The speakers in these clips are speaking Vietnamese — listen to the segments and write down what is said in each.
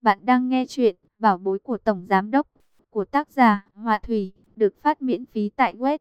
Bạn đang nghe chuyện Bảo bối của Tổng Giám Đốc của tác giả Họa Thủy, được phát miễn phí tại web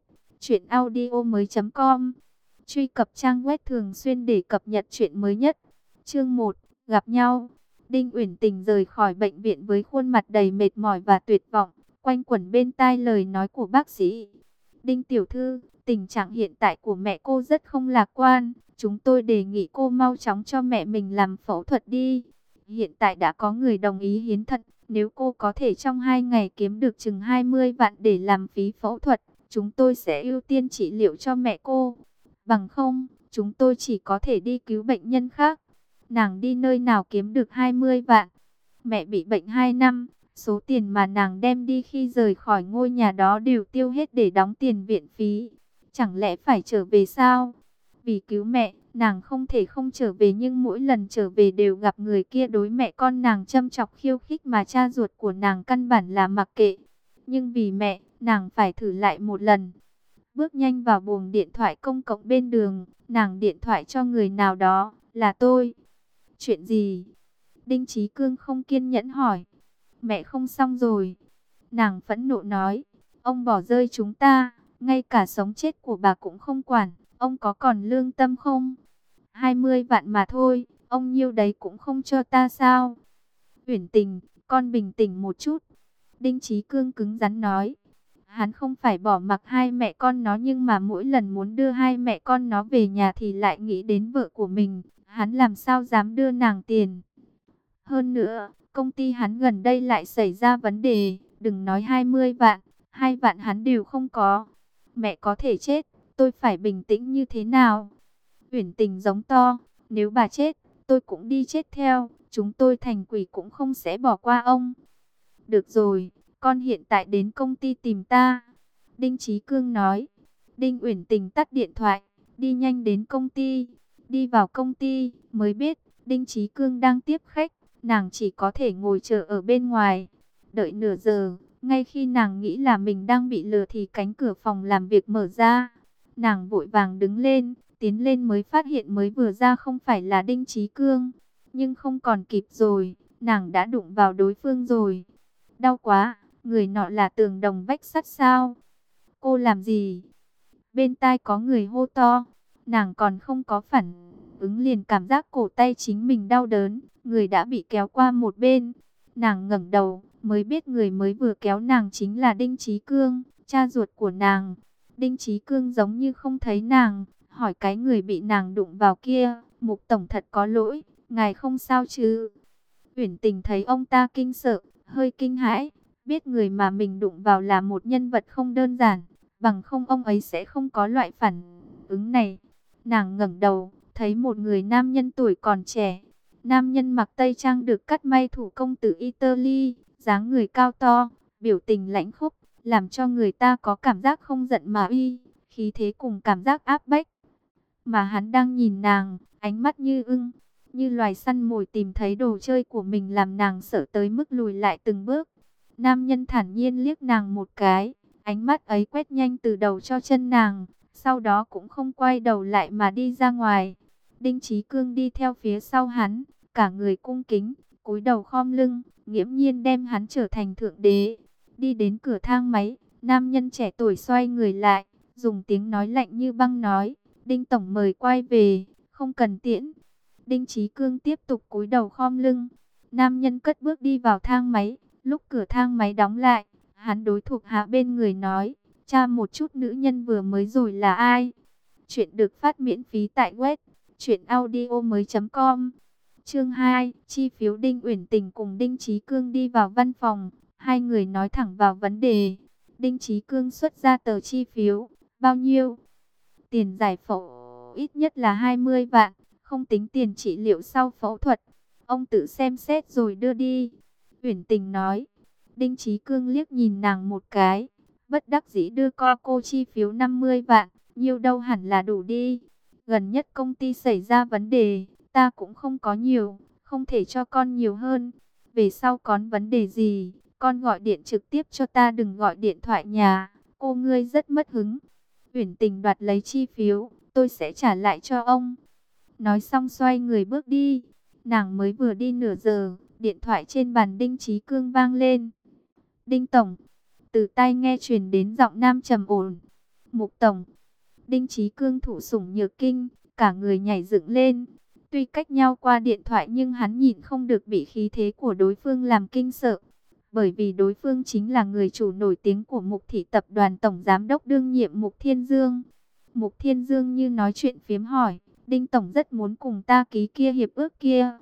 truyệnaudiomoi.com. Truy cập trang web thường xuyên để cập nhật chuyện mới nhất. Chương 1, gặp nhau. Đinh Uyển Tình rời khỏi bệnh viện với khuôn mặt đầy mệt mỏi và tuyệt vọng, quanh quẩn bên tai lời nói của bác sĩ. Đinh tiểu thư, tình trạng hiện tại của mẹ cô rất không lạc quan. Chúng tôi đề nghị cô mau chóng cho mẹ mình làm phẫu thuật đi. Hiện tại đã có người đồng ý hiến thận. Nếu cô có thể trong 2 ngày kiếm được chừng 20 vạn để làm phí phẫu thuật, chúng tôi sẽ ưu tiên trị liệu cho mẹ cô. Bằng không, chúng tôi chỉ có thể đi cứu bệnh nhân khác. Nàng đi nơi nào kiếm được 20 vạn? Mẹ bị bệnh 2 năm. Số tiền mà nàng đem đi khi rời khỏi ngôi nhà đó đều tiêu hết để đóng tiền viện phí. Chẳng lẽ phải trở về sao? Vì cứu mẹ, nàng không thể không trở về, nhưng mỗi lần trở về đều gặp người kia đối mẹ con nàng châm chọc khiêu khích mà cha ruột của nàng căn bản là mặc kệ. Nhưng vì mẹ, nàng phải thử lại một lần. Bước nhanh vào buồng điện thoại công cộng bên đường, nàng điện thoại cho người nào đó, là tôi. Chuyện gì? Đinh Chí Cương không kiên nhẫn hỏi. Mẹ không xong rồi. Nàng phẫn nộ nói, ông bỏ rơi chúng ta, ngay cả sống chết của bà cũng không quản, ông có còn lương tâm không? 20 vạn mà thôi, ông nhiêu đấy cũng không cho ta sao? Uyển Tình, con bình tĩnh một chút. Đinh Chí Cương cứng rắn nói. Hắn không phải bỏ mặc hai mẹ con nó, nhưng mà mỗi lần muốn đưa hai mẹ con nó về nhà thì lại nghĩ đến vợ của mình. Hắn làm sao dám đưa nàng tiền? Hơn nữa, công ty hắn gần đây lại xảy ra vấn đề. Đừng nói 20 vạn, 2 vạn hắn đều không có. Mẹ có thể chết, tôi phải bình tĩnh như thế nào? Uyển Tình giống to, nếu bà chết, tôi cũng đi chết theo. Chúng tôi thành quỷ cũng không sẽ bỏ qua ông. Được rồi, con hiện tại đến công ty tìm ta. Đinh Chí Cương nói. Đinh Uyển Tình tắt điện thoại, đi nhanh đến công ty. Đi vào công ty, mới biết, Đinh Chí Cương đang tiếp khách. Nàng chỉ có thể ngồi chờ ở bên ngoài. Đợi nửa giờ, ngay khi nàng nghĩ là mình đang bị lừa thì cánh cửa phòng làm việc mở ra. Nàng vội vàng đứng lên, tiến lên mới phát hiện mới vừa ra không phải là Đinh Chí Cương. Nhưng không còn kịp rồi, nàng đã đụng vào đối phương rồi. Đau quá, người nọ là tường đồng vách sắt sao? Cô làm gì? Bên tai có người hô to, nàng còn không có phản ứng liền cảm giác cổ tay chính mình đau đớn, người đã bị kéo qua một bên. Nàng ngẩng đầu, mới biết người mới vừa kéo nàng chính là Đinh Chí Cương, cha ruột của nàng. Đinh Chí Cương giống như không thấy nàng, hỏi cái người bị nàng đụng vào kia, Mục tổng thật có lỗi, ngài không sao chứ? Uyển Tình thấy ông ta kinh sợ, hơi kinh hãi, biết người mà mình đụng vào là một nhân vật không đơn giản, bằng không ông ấy sẽ không có loại phản ứng này. Nàng ngẩng đầu, thấy một người nam nhân tuổi còn trẻ. Nam nhân mặc tây trang được cắt may thủ công từ Italy, dáng người cao to, biểu tình lãnh khốc, làm cho người ta có cảm giác không giận mà uy, khí thế cùng cảm giác áp bách. Mà hắn đang nhìn nàng, ánh mắt như ưng, như loài săn mồi tìm thấy đồ chơi của mình, làm nàng sợ tới mức lùi lại từng bước. Nam nhân thản nhiên liếc nàng một cái, ánh mắt ấy quét nhanh từ đầu cho chân nàng, sau đó cũng không quay đầu lại mà đi ra ngoài. Đinh Chí Cương đi theo phía sau hắn, cả người cung kính, cúi đầu khom lưng, nghiễm nhiên đem hắn trở thành thượng đế. Đi đến cửa thang máy, nam nhân trẻ tuổi xoay người lại, dùng tiếng nói lạnh như băng nói, Đinh tổng mời quay về, không cần tiễn. Đinh Chí Cương tiếp tục cúi đầu khom lưng. Nam nhân cất bước đi vào thang máy. Lúc cửa thang máy đóng lại, hắn đối thuộc hạ bên người nói, tra một chút nữ nhân vừa mới rồi là ai. Chuyện được phát miễn phí tại web truyệnaudiomoi.com. Chương 2, chi phiếu. Đinh Uyển Tình cùng Đinh Chí Cương đi vào văn phòng, hai người nói thẳng vào vấn đề. Đinh Chí Cương xuất ra tờ chi phiếu. Bao nhiêu? Tiền giải phẫu ít nhất là 20 vạn, không tính tiền trị liệu sau phẫu thuật. Ông tự xem xét rồi đưa đi. Uyển Tình nói. Đinh Chí Cương liếc nhìn nàng một cái, bất đắc dĩ đưa cô chi phiếu 50 vạn, nhiêu đâu hẳn là đủ đi. Gần nhất công ty xảy ra vấn đề, ta cũng không có nhiều, không thể cho con nhiều hơn. Về sau có vấn đề gì, con gọi điện trực tiếp cho ta, đừng gọi điện thoại nhà, cô ngươi rất mất hứng. Uyển Tình đoạt lấy chi phiếu, tôi sẽ trả lại cho ông. Nói xong xoay người bước đi. Nàng mới vừa đi nửa giờ, Điện thoại trên bàn Đinh Chí Cương vang lên. Đinh Tổng. Từ tai nghe truyền đến giọng nam trầm ổn. Mục Tổng. Đinh Chí Cương thụ sủng nhược kinh, cả người nhảy dựng lên. Tuy cách nhau qua điện thoại nhưng hắn nhịn không được bị khí thế của đối phương làm kinh sợ. Bởi vì đối phương chính là người chủ nổi tiếng của Mục Thị Tập đoàn Tổng Giám đốc đương nhiệm Mục Thiên Dương. Mục Thiên Dương như nói chuyện phiếm hỏi, Đinh Tổng rất muốn cùng ta ký kia hiệp ước kia.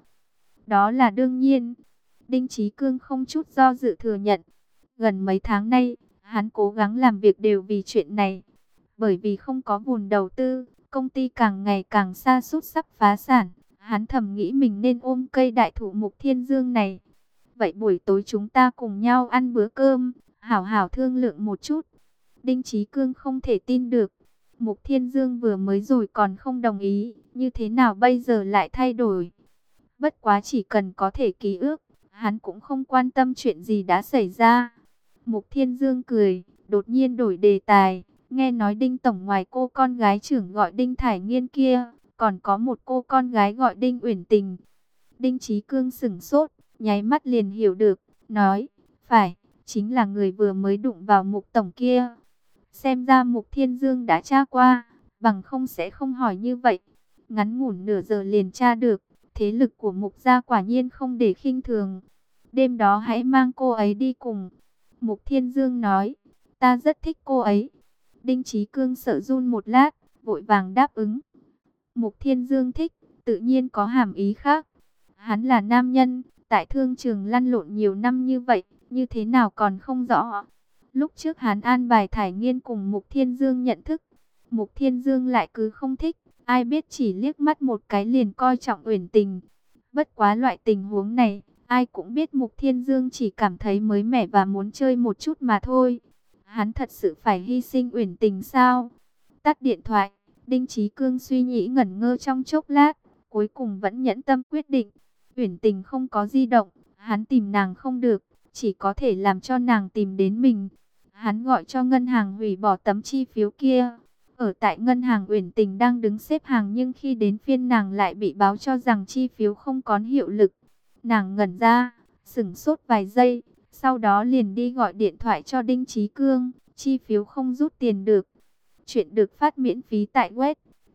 Đó là đương nhiên. Đinh Chí Cương không chút do dự thừa nhận. Gần mấy tháng nay, hắn cố gắng làm việc đều vì chuyện này. Bởi vì không có vốn đầu tư, công ty càng ngày càng sa sút sắp phá sản. Hắn thầm nghĩ mình nên ôm cây đại thụ Mục Thiên Dương này. Vậy buổi tối chúng ta cùng nhau ăn bữa cơm, hảo hảo thương lượng một chút. Đinh Chí Cương không thể tin được. Mục Thiên Dương vừa mới rồi còn không đồng ý, như thế nào bây giờ lại thay đổi? Bất quá chỉ cần có thể ký ước, hắn cũng không quan tâm chuyện gì đã xảy ra. Mục Thiên Dương cười, đột nhiên đổi đề tài. Nghe nói Đinh Tổng ngoài cô con gái trưởng gọi Đinh Thải Nghiên kia, còn có một cô con gái gọi Đinh Uyển Tình. Đinh Chí Cương sửng sốt, nháy mắt liền hiểu được, nói, phải, chính là người vừa mới đụng vào Mục Tổng kia. Xem ra Mục Thiên Dương đã tra qua, bằng không sẽ không hỏi như vậy. Ngắn ngủn nửa giờ liền tra được, thế lực của Mục gia quả nhiên không để khinh thường. Đêm đó hãy mang cô ấy đi cùng. Mục Thiên Dương nói, ta rất thích cô ấy. Đinh Chí Cương sợ run một lát, vội vàng đáp ứng. Mục Thiên Dương thích, tự nhiên có hàm ý khác. Hắn là nam nhân, tại thương trường lăn lộn nhiều năm như vậy, như thế nào còn không rõ. Lúc trước hắn an bài Thải Nghiên cùng Mục Thiên Dương nhận thức. Mục Thiên Dương lại cứ không thích, ai biết chỉ liếc mắt một cái liền coi trọng Uyển Tình. Bất quá loại tình huống này, ai cũng biết Mục Thiên Dương chỉ cảm thấy mới mẻ và muốn chơi một chút mà thôi. Hắn thật sự phải hy sinh Uyển Tình sao? Tắt điện thoại, Đinh Chí Cương suy nghĩ ngẩn ngơ trong chốc lát, cuối cùng vẫn nhẫn tâm quyết định. Uyển Tình không có di động, hắn tìm nàng không được, chỉ có thể làm cho nàng tìm đến mình. Hắn gọi cho ngân hàng hủy bỏ tấm chi phiếu kia. Ở tại ngân hàng Uyển Tình đang đứng xếp hàng nhưng khi đến phiên nàng lại bị báo cho rằng chi phiếu không còn hiệu lực. Nàng ngẩn ra, sửng sốt vài giây, sau đó liền đi gọi điện thoại cho Đinh Chí Cương, chi phiếu không rút tiền được. Chuyện được phát miễn phí tại web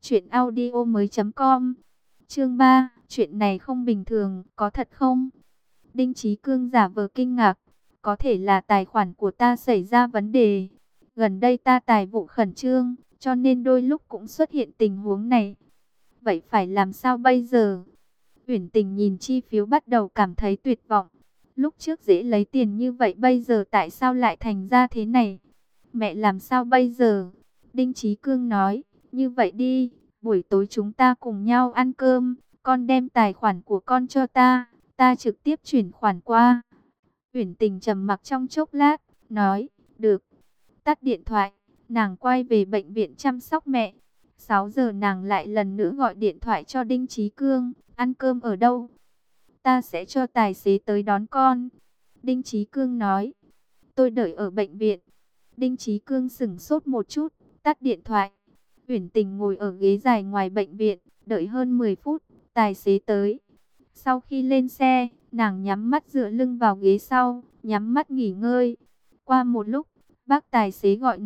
truyệnaudiomoi.com. Chương 3, chuyện này không bình thường, có thật không? Đinh Chí Cương giả vờ kinh ngạc, có thể là tài khoản của ta xảy ra vấn đề. Gần đây ta tài vụ khẩn trương, cho nên đôi lúc cũng xuất hiện tình huống này. Vậy phải làm sao bây giờ? Uyển Tình nhìn chi phiếu bắt đầu cảm thấy tuyệt vọng. Lúc trước dễ lấy tiền như vậy bây giờ tại sao lại thành ra thế này? Mẹ làm sao bây giờ? Đinh Chí Cương nói, như vậy đi, buổi tối chúng ta cùng nhau ăn cơm, con đem tài khoản của con cho ta trực tiếp chuyển khoản qua. Uyển Tình trầm mặc trong chốc lát, nói, được. Tắt điện thoại, nàng quay về bệnh viện chăm sóc mẹ. 6 giờ nàng lại lần nữa gọi điện thoại cho Đinh Chí Cương, ăn cơm ở đâu? Ta sẽ cho tài xế tới đón con. Đinh Chí Cương nói, tôi đợi ở bệnh viện. Đinh Chí Cương sửng sốt một chút, tắt điện thoại. Uyển Tình ngồi ở ghế dài ngoài bệnh viện, đợi hơn 10 phút, tài xế tới. Sau khi lên xe, nàng nhắm mắt dựa lưng vào ghế sau, nhắm mắt nghỉ ngơi. Qua một lúc, bác tài xế gọi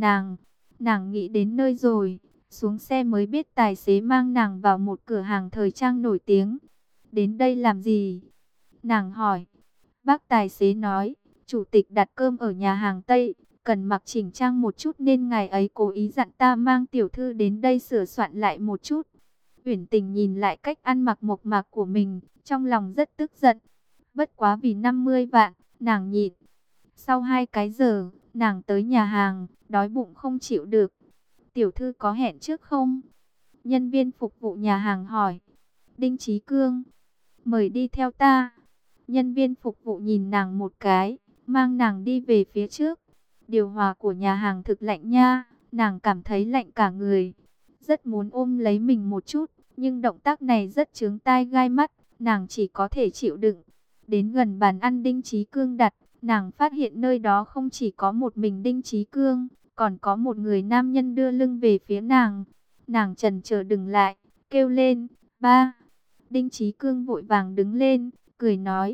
nàng nghĩ đến nơi rồi, xuống xe mới biết tài xế mang nàng vào một cửa hàng thời trang nổi tiếng. Đến đây làm gì? Nàng hỏi. Bác tài xế nói, chủ tịch đặt cơm ở nhà hàng Tây, cần mặc chỉnh trang một chút nên ngày ấy cố ý dặn ta mang tiểu thư đến đây sửa soạn lại một chút. Uyển Tình nhìn lại cách ăn mặc mộc mạc của mình, trong lòng rất tức giận. Bất quá vì 50 vạn, nàng nhịn. Sau 2 cái giờ, nàng tới nhà hàng, đói bụng không chịu được. Tiểu thư có hẹn trước không? Nhân viên phục vụ nhà hàng hỏi. Đinh Chí Cương, mời đi theo ta. Nhân viên phục vụ nhìn nàng một cái, mang nàng đi về phía trước. Điều hòa của nhà hàng thực lạnh nha, nàng cảm thấy lạnh cả người. Rất muốn ôm lấy mình một chút, nhưng động tác này rất chướng tai gai mắt, nàng chỉ có thể chịu đựng. Đến gần bàn ăn Đinh Chí Cương đặt, nàng phát hiện nơi đó không chỉ có một mình Đinh Chí Cương, còn có một người nam nhân đưa lưng về phía nàng. Nàng chần chờ đừng lại, kêu lên, ba. Đinh Chí Cương vội vàng đứng lên, cười nói,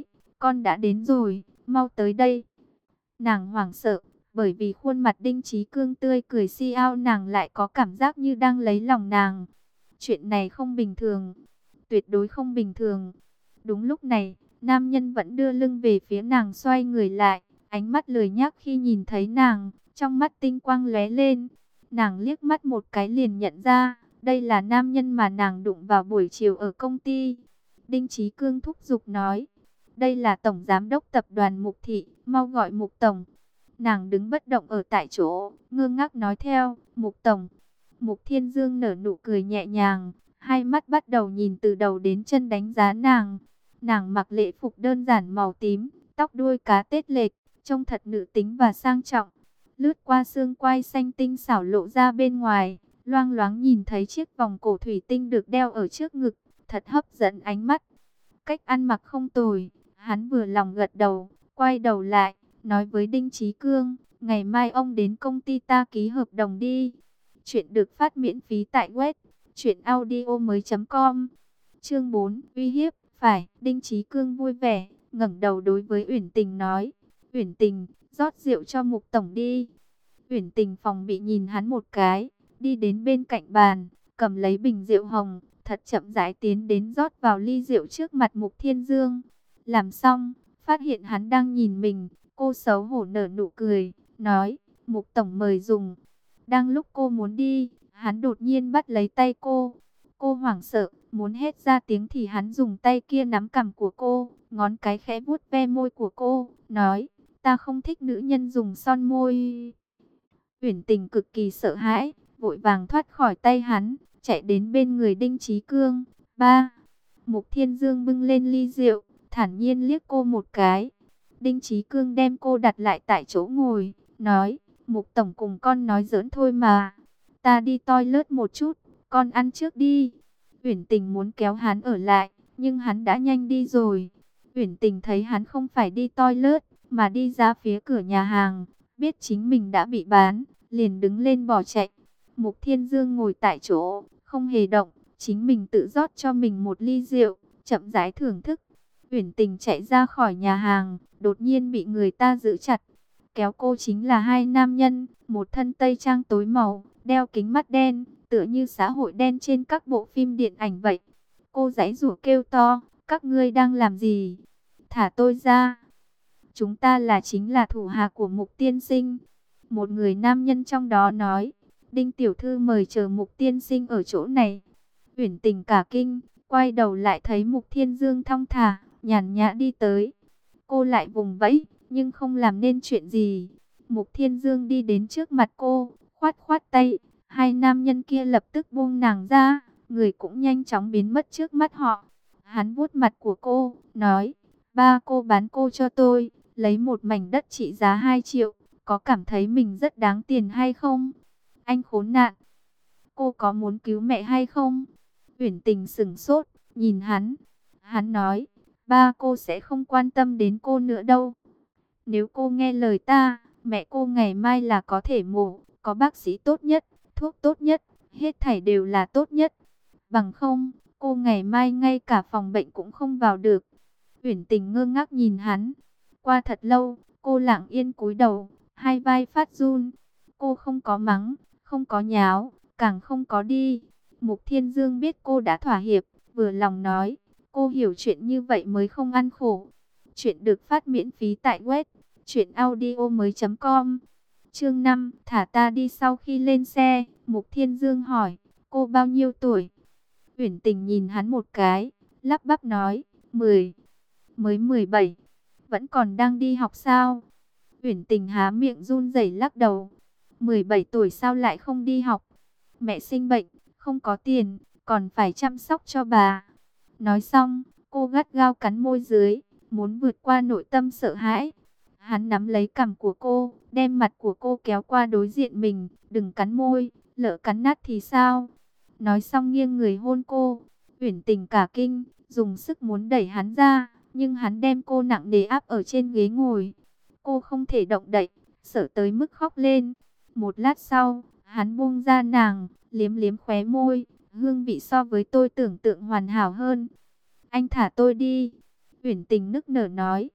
con đã đến rồi, mau tới đây. Nàng hoảng sợ, bởi vì khuôn mặt Đinh Chí Cương tươi cười si ao, nàng lại có cảm giác như đang lấy lòng nàng. Chuyện này không bình thường, tuyệt đối không bình thường. Đúng lúc này, nam nhân vẫn đưa lưng về phía nàng, xoay người lại, ánh mắt lười nhác khi nhìn thấy nàng, trong mắt tinh quang lóe lên. Nàng liếc mắt một cái liền nhận ra, đây là nam nhân mà nàng đụng vào buổi chiều ở công ty. Đinh Chí Cương thúc giục nói, đây là tổng giám đốc tập đoàn Mục Thị, mau gọi Mục tổng. Nàng đứng bất động ở tại chỗ, ngơ ngác nói theo, Mục tổng. Mục Thiên Dương nở nụ cười nhẹ nhàng, hai mắt bắt đầu nhìn từ đầu đến chân đánh giá nàng. Nàng mặc lễ phục đơn giản màu tím, tóc đuôi cá tết lệch, trông thật nữ tính và sang trọng. Lướt qua xương quai xanh tinh xảo lộ ra bên ngoài, loang loáng nhìn thấy chiếc vòng cổ thủy tinh được đeo ở trước ngực, thật hấp dẫn ánh mắt. Cách ăn mặc không tồi, hắn vừa lòng gật đầu, quay đầu lại, nói với Đinh Chí Cương, ngày mai ông đến công ty ta ký hợp đồng đi. Chuyện được phát miễn phí tại web truyệnaudiomoi.com. Chương 4, uy hiếp. Phải, Đinh Chí Cương vui vẻ, ngẩng đầu đối với Uyển Tình nói, Uyển Tình, rót rượu cho Mục tổng đi. Uyển Tình phòng bị nhìn hắn một cái, đi đến bên cạnh bàn, cầm lấy bình rượu hồng, thật chậm rãi tiến đến rót vào ly rượu trước mặt Mục Thiên Dương. Làm xong, phát hiện hắn đang nhìn mình, cô xấu hổ nở nụ cười, nói, Mục tổng mời dùng. Đang lúc cô muốn đi, hắn đột nhiên bắt lấy tay cô. Cô hoảng sợ, muốn hét ra tiếng thì hắn dùng tay kia nắm cằm của cô, ngón cái khẽ vuốt ve môi của cô, nói, ta không thích nữ nhân dùng son môi. Uyển Tình cực kỳ sợ hãi, vội vàng thoát khỏi tay hắn, chạy đến bên người Đinh Chí Cương. Ba, Mục Thiên Dương bưng lên ly rượu, thản nhiên liếc cô một cái. Đinh Chí Cương đem cô đặt lại tại chỗ ngồi, nói, Mục tổng cùng con nói giỡn thôi mà. Ta đi toilet một chút, con ăn trước đi. Uyển Tình muốn kéo hắn ở lại, nhưng hắn đã nhanh đi rồi. Uyển Tình thấy hắn không phải đi toilet, mà đi ra phía cửa nhà hàng, biết chính mình đã bị bán, liền đứng lên bỏ chạy. Mục Thiên Dương ngồi tại chỗ, không hề động, chính mình tự rót cho mình một ly rượu, chậm rãi thưởng thức. Uyển Tình chạy ra khỏi nhà hàng, đột nhiên bị người ta giữ chặt. Kéo cô chính là hai nam nhân, một thân tây trang tối màu, đeo kính mắt đen, tựa như xã hội đen trên các bộ phim điện ảnh vậy. Cô giãy giụa kêu to, các ngươi đang làm gì? Thả tôi ra. Chúng ta chính là thủ hạ của Mục tiên sinh. Một người nam nhân trong đó nói, Đinh tiểu thư mời chờ Mục tiên sinh ở chỗ này. Uyển Tình cả kinh, quay đầu lại thấy Mục Thiên Dương thong thả, nhàn nhã đi tới. Cô lại vùng vẫy, nhưng không làm nên chuyện gì. Mục Thiên Dương đi đến trước mặt cô, khoát khoát tay. Hai nam nhân kia lập tức buông nàng ra, người cũng nhanh chóng biến mất trước mắt họ. Hắn vuốt mặt của cô, nói, ba cô bán cô cho tôi, lấy một mảnh đất trị giá 2 triệu, có cảm thấy mình rất đáng tiền hay không? Anh khốn nạn, cô có muốn cứu mẹ hay không? Uyển Tình sững sốt, nhìn hắn. Hắn nói, ba cô sẽ không quan tâm đến cô nữa đâu. Nếu cô nghe lời ta, mẹ cô ngày mai là có thể mổ, có bác sĩ tốt nhất, thuốc tốt nhất, hết thảy đều là tốt nhất. Bằng không, cô ngày mai ngay cả phòng bệnh cũng không vào được. Uyển Tình ngơ ngác nhìn hắn. Qua thật lâu, cô lặng yên cúi đầu, hai vai phát run. Cô không có mắng, không có nháo, càng không có đi. Mục Thiên Dương biết cô đã thỏa hiệp, vừa lòng nói, cô hiểu chuyện như vậy mới không ăn khổ. Chuyện được phát miễn phí tại web truyệnaudiomoi.com. Chương 5, thả ta đi. Sau khi lên xe, Mục Thiên Dương hỏi, cô bao nhiêu tuổi? Uyển Tình nhìn hắn một cái, lắp bắp nói, 10, mới 17, vẫn còn đang đi học sao? Uyển Tình há miệng run rẩy lắc đầu, 17 tuổi sao lại không đi học? Mẹ sinh bệnh, không có tiền, còn phải chăm sóc cho bà. Nói xong, cô gắt gao cắn môi dưới, muốn vượt qua nội tâm sợ hãi. Hắn nắm lấy cằm của cô, đem mặt của cô kéo qua đối diện mình, đừng cắn môi, lỡ cắn nát thì sao? Nói xong nghiêng người hôn cô. Uyển Tình cả kinh, dùng sức muốn đẩy hắn ra, nhưng hắn đem cô nặng nề áp ở trên ghế ngồi. Cô không thể động đậy, sợ tới mức khóc lên. Một lát sau, hắn buông ra nàng, liếm liếm khóe môi, hương vị so với tôi tưởng tượng hoàn hảo hơn. Anh thả tôi đi. Uyển Tình nức nở nói,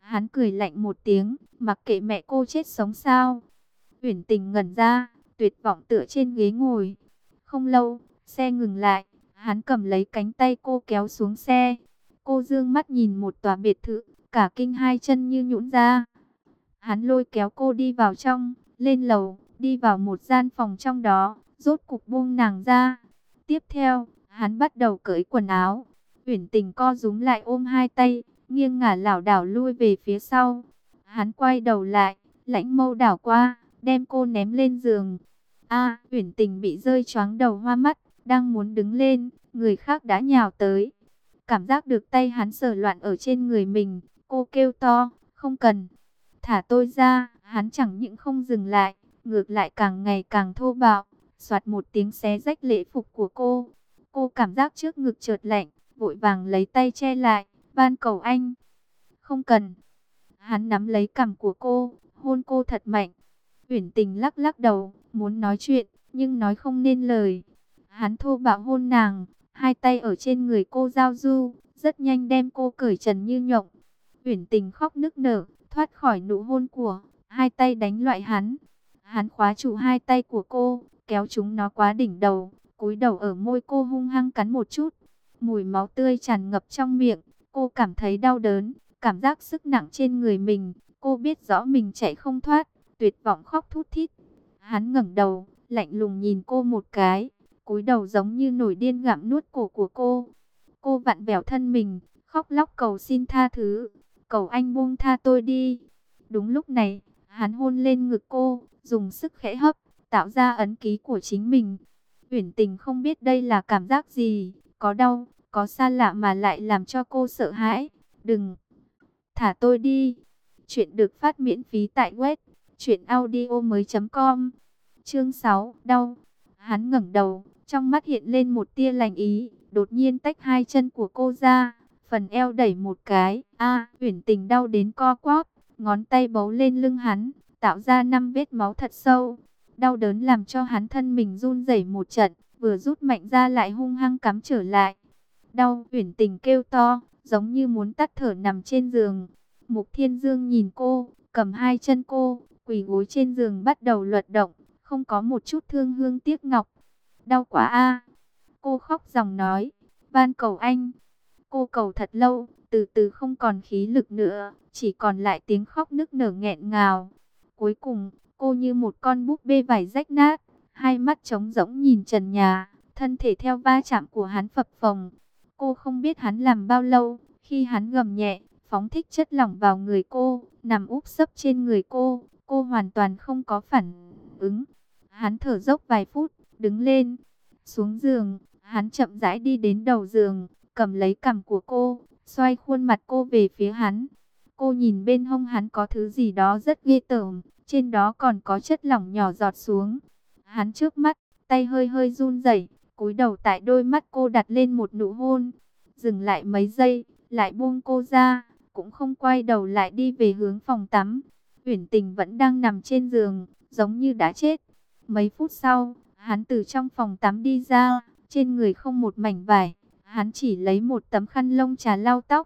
Hắn cười lạnh một tiếng, mặc kệ mẹ cô chết sống sao. Uyển Tình ngẩn ra, tuyệt vọng tựa trên ghế ngồi. Không lâu, xe ngừng lại, hắn cầm lấy cánh tay cô kéo xuống xe. Cô dương mắt nhìn một tòa biệt thự, cả kinh hai chân như nhũn ra. Hắn lôi kéo cô đi vào trong, lên lầu, đi vào một gian phòng trong đó, rốt cục buông nàng ra. Tiếp theo, hắn bắt đầu cởi quần áo. Uyển Tình co rúm lại ôm hai tay, nghiêng ngả lảo đảo lui về phía sau. Hắn quay đầu lại, lãnh mâu đảo qua, đem cô ném lên giường. Uyển Tình bị rơi choáng đầu hoa mắt, đang muốn đứng lên, người khác đã nhào tới. Cảm giác được tay hắn sờ loạn ở trên người mình, cô kêu to, không cần. Thả tôi ra, hắn chẳng những không dừng lại, ngược lại càng ngày càng thô bạo, soạt một tiếng xé rách lễ phục của cô. Cô cảm giác trước ngực chợt lạnh, vội vàng lấy tay che lại, van cầu anh. Không cần. Hắn nắm lấy cằm của cô, hôn cô thật mạnh. Uyển Tình lắc lắc đầu, muốn nói chuyện, nhưng nói không nên lời. Hắn thô bạo hôn nàng, hai tay ở trên người cô giao du, rất nhanh đem cô cởi trần như nhộng. Uyển Tình khóc nức nở, thoát khỏi nụ hôn của, hai tay đánh loại hắn. Hắn khóa trụ hai tay của cô, kéo chúng nó quá đỉnh đầu, cúi đầu ở môi cô hung hăng cắn một chút. Mùi máu tươi tràn ngập trong miệng, cô cảm thấy đau đớn, cảm giác sức nặng trên người mình. Cô biết rõ mình chạy không thoát, tuyệt vọng khóc thút thít. Hắn ngẩng đầu, lạnh lùng nhìn cô một cái, cúi đầu giống như nổi điên gặm nuốt cổ của cô. Cô vặn vẹo thân mình, khóc lóc cầu xin tha thứ, cầu anh buông tha tôi đi. Đúng lúc này, hắn hôn lên ngực cô, dùng sức khẽ hấp, tạo ra ấn ký của chính mình. Uyển Tình không biết đây là cảm giác gì, có đau, có xa lạ mà lại làm cho cô sợ hãi. Đừng, thả tôi đi. Chuyện được phát miễn phí tại web truyệnaudiomoi.com. Chương 6, đau. Hắn ngẩng đầu, trong mắt hiện lên một tia lành ý, đột nhiên tách hai chân của cô ra, phần eo đẩy một cái. Uyển Tình đau đến co quắp, ngón tay bấu lên lưng hắn, tạo ra 5 vết máu thật sâu. Đau đớn làm cho hắn thân mình run rẩy một trận, vừa rút mạnh ra lại hung hăng cắm trở lại. Đau, Uyển Tình kêu to, giống như muốn tắt thở nằm trên giường. Mục Thiên Dương nhìn cô, cầm hai chân cô, quỳ gối trên giường bắt đầu luận động, không có một chút thương hương tiếc ngọc. Đau quá a. Cô khóc ròng nói, van cầu anh. Cô cầu thật lâu, từ từ không còn khí lực nữa, chỉ còn lại tiếng khóc nức nở nghẹn ngào. Cuối cùng, cô như một con búp bê vải rách nát, hai mắt trống rỗng nhìn trần nhà, thân thể theo va chạm của hắn phập phồng. Cô không biết hắn làm bao lâu, khi hắn gầm nhẹ, phóng thích chất lỏng vào người cô, nằm úp sấp trên người cô hoàn toàn không có phản ứng. Hắn thở dốc vài phút, đứng lên, xuống giường, hắn chậm rãi đi đến đầu giường, cầm lấy cằm của cô, xoay khuôn mặt cô về phía hắn. Cô nhìn bên hông hắn có thứ gì đó rất ghê tởm, trên đó còn có chất lỏng nhỏ giọt xuống. Hắn trước mắt, tay hơi hơi run rẩy, cúi đầu tại đôi mắt cô đặt lên một nụ hôn. Dừng lại mấy giây, lại buông cô ra, cũng không quay đầu lại đi về hướng phòng tắm. Uyển Tình vẫn đang nằm trên giường, giống như đã chết. Mấy phút sau, hắn từ trong phòng tắm đi ra, trên người không một mảnh vải, hắn chỉ lấy một tấm khăn lông trà lau tóc.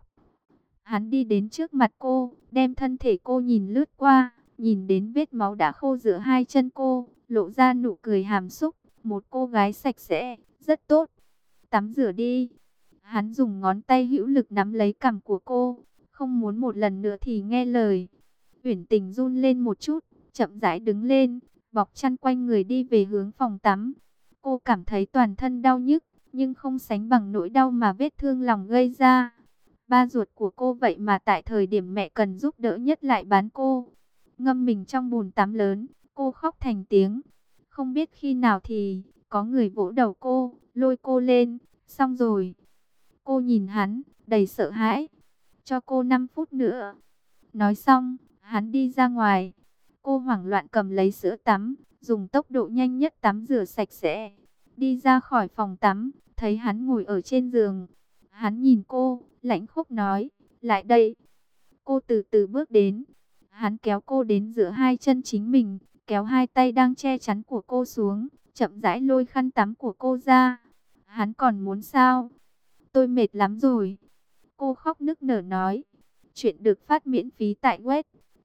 Hắn đi đến trước mặt cô, đem thân thể cô nhìn lướt qua, nhìn đến vết máu đã khô giữa hai chân cô, lộ ra nụ cười hàm xúc, một cô gái sạch sẽ, rất tốt. Tắm rửa đi. Hắn dùng ngón tay hữu lực nắm lấy cằm của cô, không muốn một lần nữa thì nghe lời. Uyển Tình run lên một chút, chậm rãi đứng lên, bọc chăn quanh người đi về hướng phòng tắm. Cô cảm thấy toàn thân đau nhức, nhưng không sánh bằng nỗi đau mà vết thương lòng gây ra. Ba ruột của cô vậy mà tại thời điểm mẹ cần giúp đỡ nhất lại bán cô. Ngâm mình trong bồn tắm lớn, cô khóc thành tiếng. Không biết khi nào thì có người vỗ đầu cô, lôi cô lên. Xong rồi. Cô nhìn hắn, đầy sợ hãi. Cho cô 5 phút nữa. Nói xong, hắn đi ra ngoài. Cô hoảng loạn cầm lấy sữa tắm, dùng tốc độ nhanh nhất tắm rửa sạch sẽ. Đi ra khỏi phòng tắm, thấy hắn ngồi ở trên giường. Hắn nhìn cô, lãnh khốc nói, lại đây. Cô từ từ bước đến. Hắn kéo cô đến giữa hai chân chính mình, kéo hai tay đang che chắn của cô xuống, chậm rãi lôi khăn tắm của cô ra. Hắn còn muốn sao? Tôi mệt lắm rồi. Cô khóc nức nở nói. Chuyện được phát miễn phí tại web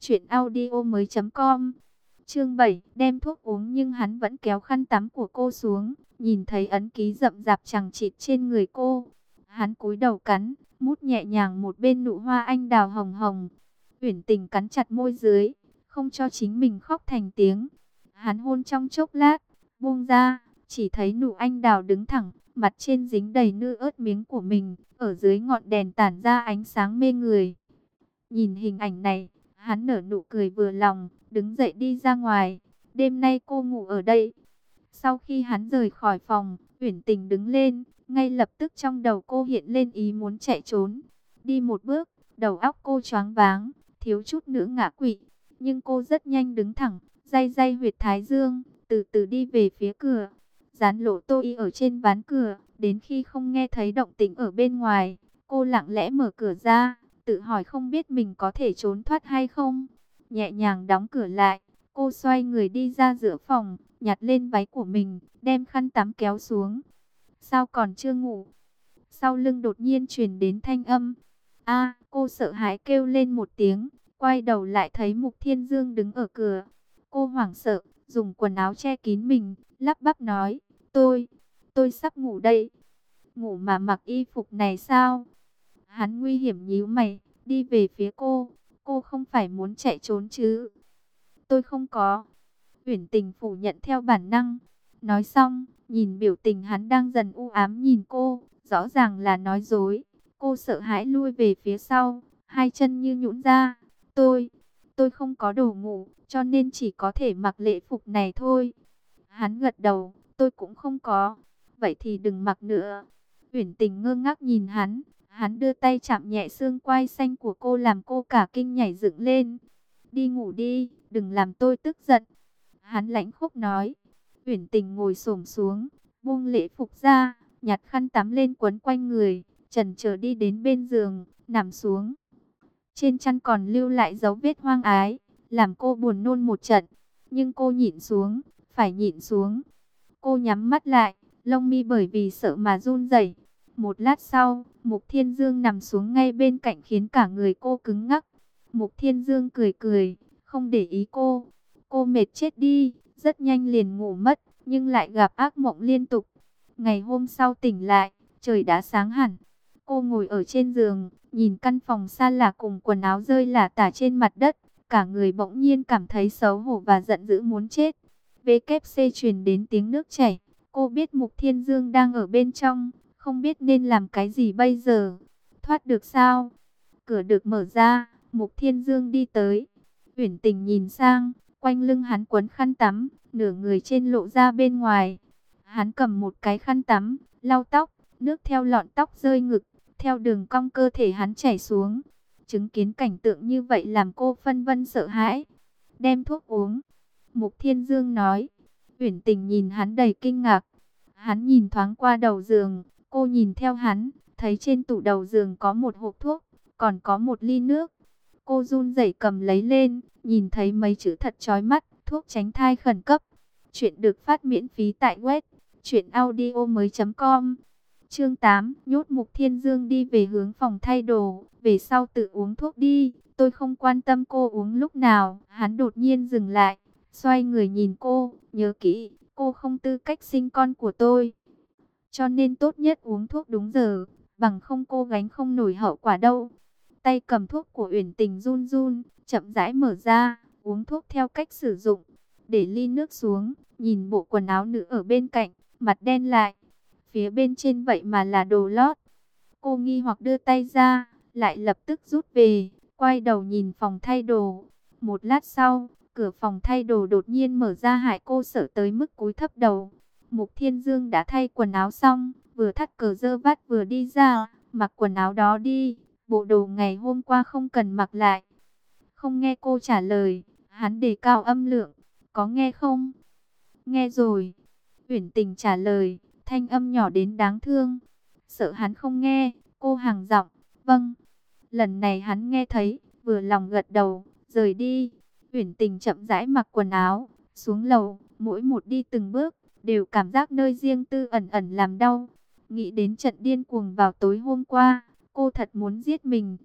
truyệnaudiomoi.com. Chương 7, đem thuốc uống nhưng hắn vẫn kéo khăn tắm của cô xuống, nhìn thấy ấn ký rậm rạp chằng chịt trên người cô. Hắn cúi đầu cắn, mút nhẹ nhàng một bên nụ hoa anh đào hồng hồng. Uyển Tình cắn chặt môi dưới, không cho chính mình khóc thành tiếng. Hắn hôn trong chốc lát, buông ra, chỉ thấy nụ anh đào đứng thẳng, mặt trên dính đầy nư ớt miếng của mình, ở dưới ngọn đèn tản ra ánh sáng mê người. Nhìn hình ảnh này, hắn nở nụ cười vừa lòng, đứng dậy đi ra ngoài. Đêm nay cô ngủ ở đây. Sau khi hắn rời khỏi phòng, Uyển Tình đứng lên, ngay lập tức trong đầu cô hiện lên ý muốn chạy trốn. Đi một bước, đầu óc cô choáng váng, thiếu chút nữa ngã quỵ. Nhưng cô rất nhanh đứng thẳng, day day huyệt thái dương, từ từ đi về phía cửa. Dán lỗ tôi ở trên ván cửa, đến khi không nghe thấy động tĩnh ở bên ngoài, cô lặng lẽ mở cửa ra, tự hỏi không biết mình có thể trốn thoát hay không. Nhẹ nhàng đóng cửa lại, cô xoay người đi ra giữa phòng, nhặt lên váy của mình, đem khăn tắm kéo xuống. Sao còn chưa ngủ? Sau lưng đột nhiên truyền đến thanh âm. A, cô sợ hãi kêu lên một tiếng, quay đầu lại thấy Mục Thiên Dương đứng ở cửa. Cô hoảng sợ, dùng quần áo che kín mình, lắp bắp nói, tôi sắp ngủ đây. Ngủ mà mặc y phục này sao? Hắn nguy hiểm nhíu mày, đi về phía cô không phải muốn chạy trốn chứ? Tôi không có. Uyển Tình phủ nhận theo bản năng. Nói xong, nhìn biểu tình hắn đang dần u ám nhìn cô, rõ ràng là nói dối. Cô sợ hãi lui về phía sau, hai chân như nhũn ra. Tôi không có đồ ngủ, cho nên chỉ có thể mặc lễ phục này thôi. Hắn gật đầu, tôi cũng không có. Vậy thì đừng mặc nữa. Uyển Tình ngơ ngác nhìn hắn đưa tay chạm nhẹ xương quai xanh của cô làm cô cả kinh nhảy dựng lên. Đi ngủ đi, đừng làm tôi tức giận. Hắn lãnh khốc nói. Uyển Tình ngồi xổm xuống, buông lễ phục ra, nhặt khăn tắm lên quấn quanh người, chần chờ đi đến bên giường, nằm xuống. Trên chăn còn lưu lại dấu vết hoang ái, làm cô buồn nôn một trận. Nhưng cô nhịn xuống, phải nhịn xuống. Cô nhắm mắt lại, lông mi bởi vì sợ mà run rẩy. Một lát sau, Mục Thiên Dương nằm xuống ngay bên cạnh khiến cả người cô cứng ngắc. Mục Thiên Dương cười cười, không để ý cô. Cô mệt chết đi, rất nhanh liền ngủ mất, nhưng lại gặp ác mộng liên tục. Ngày hôm sau tỉnh lại, trời đã sáng hẳn. Cô ngồi ở trên giường, nhìn căn phòng xa lạ cùng quần áo rơi lả tả trên mặt đất. Cả người bỗng nhiên cảm thấy xấu hổ và giận dữ muốn chết. VKC truyền đến tiếng nước chảy. Cô biết Mục Thiên Dương đang ở bên trong, không biết nên làm cái gì bây giờ. Thoát được sao? Cửa được mở ra, Mục Thiên Dương đi tới. Uyển Tình nhìn sang, quanh lưng hắn quấn khăn tắm, nửa người trên lộ ra bên ngoài. Hắn cầm một cái khăn tắm, lau tóc, nước theo lọn tóc rơi ngực, theo đường cong cơ thể hắn chảy xuống. Chứng kiến cảnh tượng như vậy làm cô phân vân sợ hãi. Đem thuốc uống. Mục Thiên Dương nói. Uyển Tình nhìn hắn đầy kinh ngạc. Hắn nhìn thoáng qua đầu giường, cô nhìn theo hắn, thấy trên tủ đầu giường có một hộp thuốc, còn có một ly nước. Cô run rẩy cầm lấy lên, nhìn thấy mấy chữ thật chói mắt, thuốc tránh thai khẩn cấp. Chuyện được phát miễn phí tại web truyệnaudiomoi.com. Chương 8, nhốt Mục Thiên Dương đi về hướng phòng thay đồ, về sau tự uống thuốc đi, tôi không quan tâm cô uống lúc nào. Hắn đột nhiên dừng lại, xoay người nhìn cô, nhớ kỹ, cô không tư cách sinh con của tôi. Cho nên tốt nhất uống thuốc đúng giờ, bằng không cô gánh không nổi hậu quả đâu. Tay cầm thuốc của Uyển Tình run run, chậm rãi mở ra, uống thuốc theo cách sử dụng. Để ly nước xuống, nhìn bộ quần áo nữ ở bên cạnh, mặt đen lại. Phía bên trên vậy mà là đồ lót. Cô nghi hoặc đưa tay ra, lại lập tức rút về, quay đầu nhìn phòng thay đồ. Một lát sau, cửa phòng thay đồ đột nhiên mở ra hại cô sợ tới mức cúi thấp đầu. Mục Thiên Dương đã thay quần áo xong, vừa thắt cờ dơ vắt vừa đi ra, mặc quần áo đó đi, bộ đồ ngày hôm qua không cần mặc lại. Không nghe cô trả lời, hắn đề cao âm lượng, có nghe không? Nghe rồi. Uyển Tình trả lời, thanh âm nhỏ đến đáng thương. Sợ hắn không nghe, cô hàng giọng, vâng. Lần này hắn nghe thấy, vừa lòng gật đầu, rời đi. Uyển Tình chậm rãi mặc quần áo, xuống lầu, mỗi một đi từng bước, đều cảm giác nơi riêng tư ẩn ẩn làm đau. Nghĩ đến trận điên cuồng vào tối hôm qua, cô thật muốn giết mình.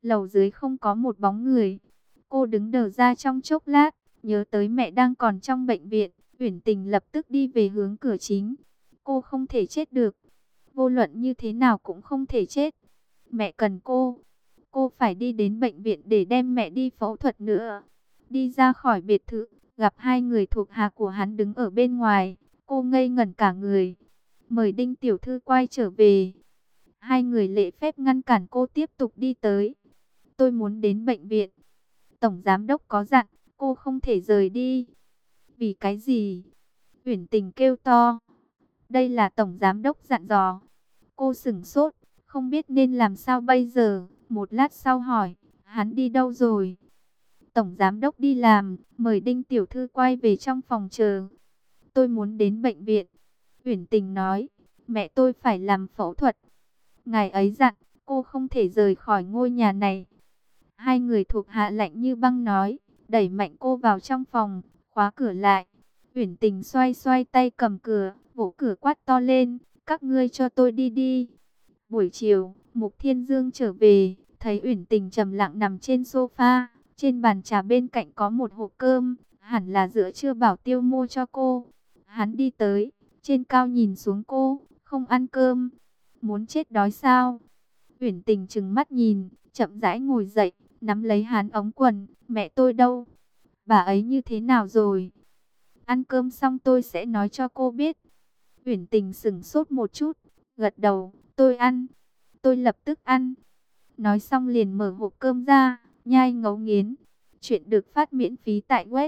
Lầu dưới không có một bóng người. Cô đứng đờ ra trong chốc lát, nhớ tới mẹ đang còn trong bệnh viện. Uyển Tình lập tức đi về hướng cửa chính. Cô không thể chết được. Vô luận như thế nào cũng không thể chết. Mẹ cần cô. Cô phải đi đến bệnh viện để đem mẹ đi phẫu thuật nữa. Đi ra khỏi biệt thự, gặp hai người thuộc hạ của hắn đứng ở bên ngoài. Cô ngây ngẩn cả người. Mời Đinh tiểu thư quay trở về. Hai người lễ phép ngăn cản cô tiếp tục đi tới. Tôi muốn đến bệnh viện. Tổng giám đốc có dặn, cô không thể rời đi. Vì cái gì? Uyển Tình kêu to. Đây là tổng giám đốc dặn dò. Cô sửng sốt, không biết nên làm sao bây giờ. Một lát sau hỏi, hắn đi đâu rồi? Tổng giám đốc đi làm, mời Đinh tiểu thư quay về trong phòng chờ. Tôi muốn đến bệnh viện. Uyển Tình nói, mẹ tôi phải làm phẫu thuật. Ngài ấy dặn, cô không thể rời khỏi ngôi nhà này. Hai người thuộc hạ lạnh như băng nói, đẩy mạnh cô vào trong phòng, khóa cửa lại. Uyển Tình xoay xoay tay cầm cửa, vỗ cửa quát to lên, các ngươi cho tôi đi đi. Buổi chiều, Mục Thiên Dương trở về, thấy Uyển Tình trầm lặng nằm trên sofa, trên bàn trà bên cạnh có một hộp cơm, hẳn là giữa trưa Bảo Tiêu mua cho cô. Hắn đi tới, trên cao nhìn xuống cô, không ăn cơm, muốn chết đói sao? Uyển Tình trừng mắt nhìn, chậm rãi ngồi dậy, nắm lấy hắn ống quần, mẹ tôi đâu? Bà ấy như thế nào rồi? Ăn cơm xong tôi sẽ nói cho cô biết. Uyển Tình sững sốt một chút, gật đầu, tôi ăn, tôi lập tức ăn. Nói xong liền mở hộp cơm ra, nhai ngấu nghiến. Chuyện được phát miễn phí tại web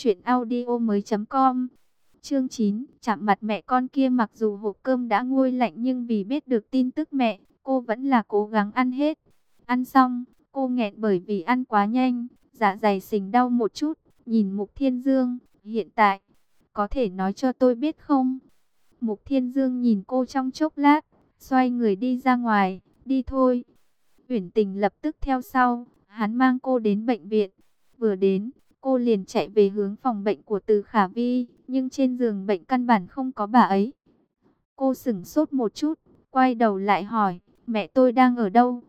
truyệnaudiomoi.com. Chương 9, chạm mặt mẹ con kia. Mặc dù hộp cơm đã nguội lạnh nhưng vì biết được tin tức mẹ, cô vẫn là cố gắng ăn hết. Ăn xong, cô nghẹn bởi vì ăn quá nhanh, dạ dày sình đau một chút, nhìn Mục Thiên Dương, hiện tại, có thể nói cho tôi biết không? Mục Thiên Dương nhìn cô trong chốc lát, xoay người đi ra ngoài, đi thôi. Uyển Tình lập tức theo sau, hắn mang cô đến bệnh viện. Vừa đến, cô liền chạy về hướng phòng bệnh của Từ Khả Vi, nhưng trên giường bệnh căn bản không có bà ấy. Cô sững sốt một chút, quay đầu lại hỏi, mẹ tôi đang ở đâu?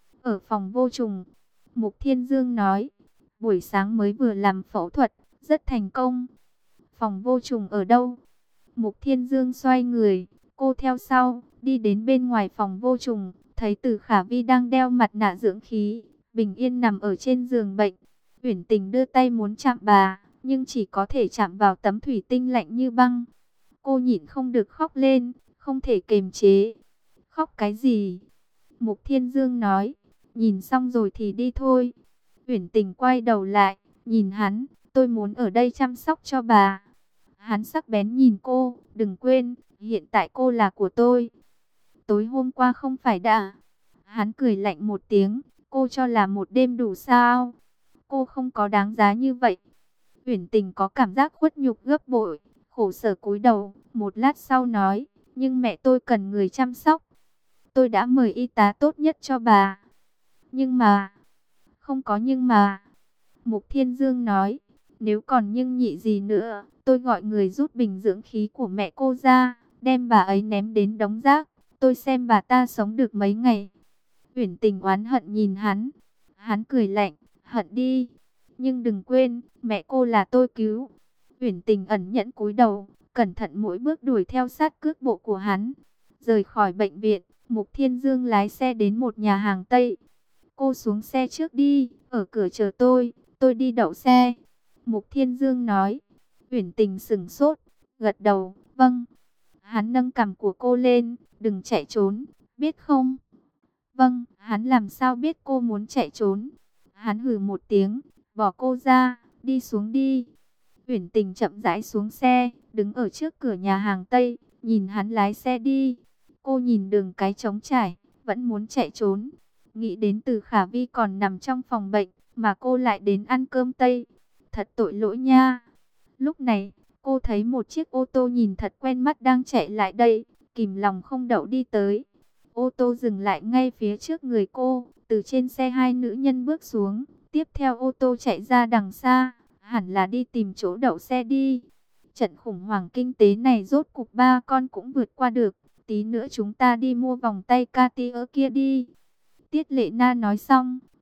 Ở phòng vô trùng. Mục Thiên Dương nói, buổi sáng mới vừa làm phẫu thuật, rất thành công. Phòng vô trùng ở đâu? Mục Thiên Dương xoay người, cô theo sau, đi đến bên ngoài phòng vô trùng, thấy Từ Khả Vi đang đeo mặt nạ dưỡng khí, bình yên nằm ở trên giường bệnh. Uyển Tình đưa tay muốn chạm bà, nhưng chỉ có thể chạm vào tấm thủy tinh lạnh như băng. Cô nhịn không được khóc lên, không thể kềm chế. Khóc cái gì? Mục Thiên Dương nói, nhìn xong rồi thì đi thôi. Uyển Tình quay đầu lại, nhìn hắn, tôi muốn ở đây chăm sóc cho bà. Hắn sắc bén nhìn cô, đừng quên, hiện tại cô là của tôi. Tối hôm qua không phải đã. Hắn cười lạnh một tiếng, cô cho là một đêm đủ sao? Cô không có đáng giá như vậy. Uyển Tình có cảm giác khuất nhục gấp bội, khổ sở cúi đầu, một lát sau nói, nhưng mẹ tôi cần người chăm sóc. Tôi đã mời y tá tốt nhất cho bà. Nhưng mà, không có nhưng mà. Mục Thiên Dương nói, nếu còn nhưng nhị gì nữa, tôi gọi người rút bình dưỡng khí của mẹ cô ra, đem bà ấy ném đến đống rác, tôi xem bà ta sống được mấy ngày. Uyển Tình oán hận nhìn hắn, hắn cười lạnh, hận đi, nhưng đừng quên, mẹ cô là tôi cứu. Uyển Tình ẩn nhẫn cúi đầu, cẩn thận mỗi bước đuổi theo sát cước bộ của hắn. Rời khỏi bệnh viện, Mục Thiên Dương lái xe đến một nhà hàng Tây. Cô xuống xe trước đi, ở cửa chờ tôi đi đậu xe. Mục Thiên Dương nói. Uyển Tình sững sốt, gật đầu, vâng. Hắn nâng cằm của cô lên, đừng chạy trốn, biết không? Vâng, hắn làm sao biết cô muốn chạy trốn? Hắn hừ một tiếng, bỏ cô ra, đi xuống đi. Uyển Tình chậm rãi xuống xe, đứng ở trước cửa nhà hàng Tây, nhìn hắn lái xe đi. Cô nhìn đường cái trống trải, vẫn muốn chạy trốn. Nghĩ đến Từ Khả Vi còn nằm trong phòng bệnh, mà cô lại đến ăn cơm Tây. Thật tội lỗi nha. Lúc này, cô thấy một chiếc ô tô nhìn thật quen mắt đang chạy lại đây, kìm lòng không đậu đi tới. Ô tô dừng lại ngay phía trước người cô, từ trên xe hai nữ nhân bước xuống, tiếp theo ô tô chạy ra đằng xa, hẳn là đi tìm chỗ đậu xe đi. Trận khủng hoảng kinh tế này rốt cục ba con cũng vượt qua được, tí nữa chúng ta đi mua vòng tay Cartier kia đi. Tiết Lệ Na nói xong,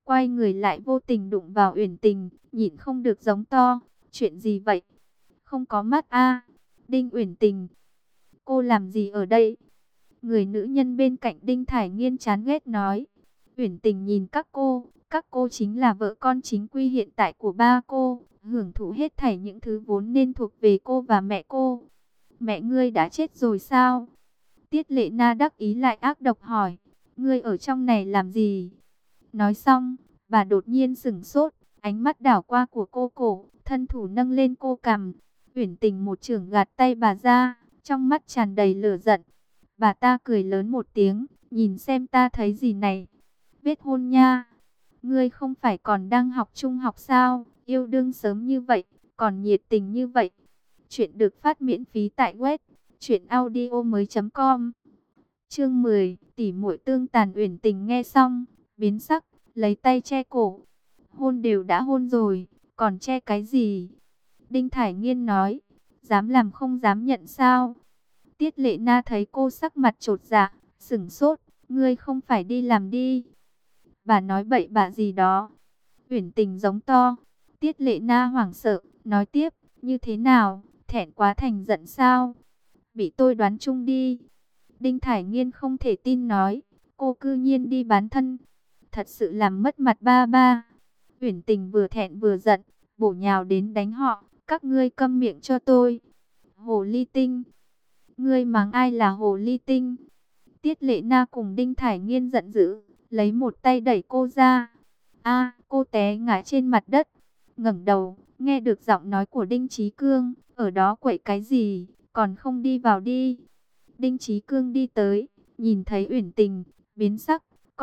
quay người lại vô tình đụng vào Uyển Tình, nhịn không được giống to, chuyện gì vậy? Không có mắt a. Đinh Uyển Tình, cô làm gì ở đây? Người nữ nhân bên cạnh Đinh Thải Nghiên chán ghét nói. Uyển Tình nhìn các cô chính là vợ con chính quy hiện tại của ba cô, hưởng thụ hết thảy những thứ vốn nên thuộc về cô và mẹ cô. Mẹ ngươi đã chết rồi sao? Tiết Lệ Na đắc ý lại ác độc hỏi, ngươi ở trong này làm gì? Nói xong, bà đột nhiên sững sốt, ánh mắt đảo qua của cô cổ, thân thủ nâng lên cô cằm. Uyển Tình một chưởng gạt tay bà ra, trong mắt tràn đầy lửa giận. Bà ta cười lớn một tiếng, nhìn xem ta thấy gì này? Vết hôn nha. Ngươi không phải còn đang học trung học sao? Yêu đương sớm như vậy, còn nhiệt tình như vậy. Chuyện được phát miễn phí tại web truyệnaudiomoi.com. Chương 10, tỉ muội tương tàn. Uyển Tình nghe xong, biến sắc, lấy tay che cổ. Hôn đều đã hôn rồi, còn che cái gì? Đinh Thải Nghiên nói, dám làm không dám nhận sao? Tiết Lệ Na thấy cô sắc mặt chột dạ, sững sốt, ngươi không phải đi làm đi? Bà nói bậy bạ gì đó? Uyển Tình giống to. Tiết Lệ Na hoảng sợ, nói tiếp, như thế nào, thẹn quá thành giận sao? Bị tôi đoán chung đi. Đinh Thải Nghiên không thể tin nói, cô cư nhiên đi bán thân, thật sự làm mất mặt ba ba. Uyển Tình vừa thẹn vừa giận, bổ nhào đến đánh họ, các ngươi câm miệng cho tôi. Hồ ly tinh, ngươi mắng ai là hồ ly tinh? Tiết Lệ Na cùng Đinh Thải Nghiên giận dữ, lấy một tay đẩy cô ra. A, cô té ngã trên mặt đất, ngẩng đầu, nghe được giọng nói của Đinh Chí Cương, ở đó quậy cái gì, còn không đi vào đi. Đinh Chí Cương đi tới, nhìn thấy Uyển Tình, biến sắc,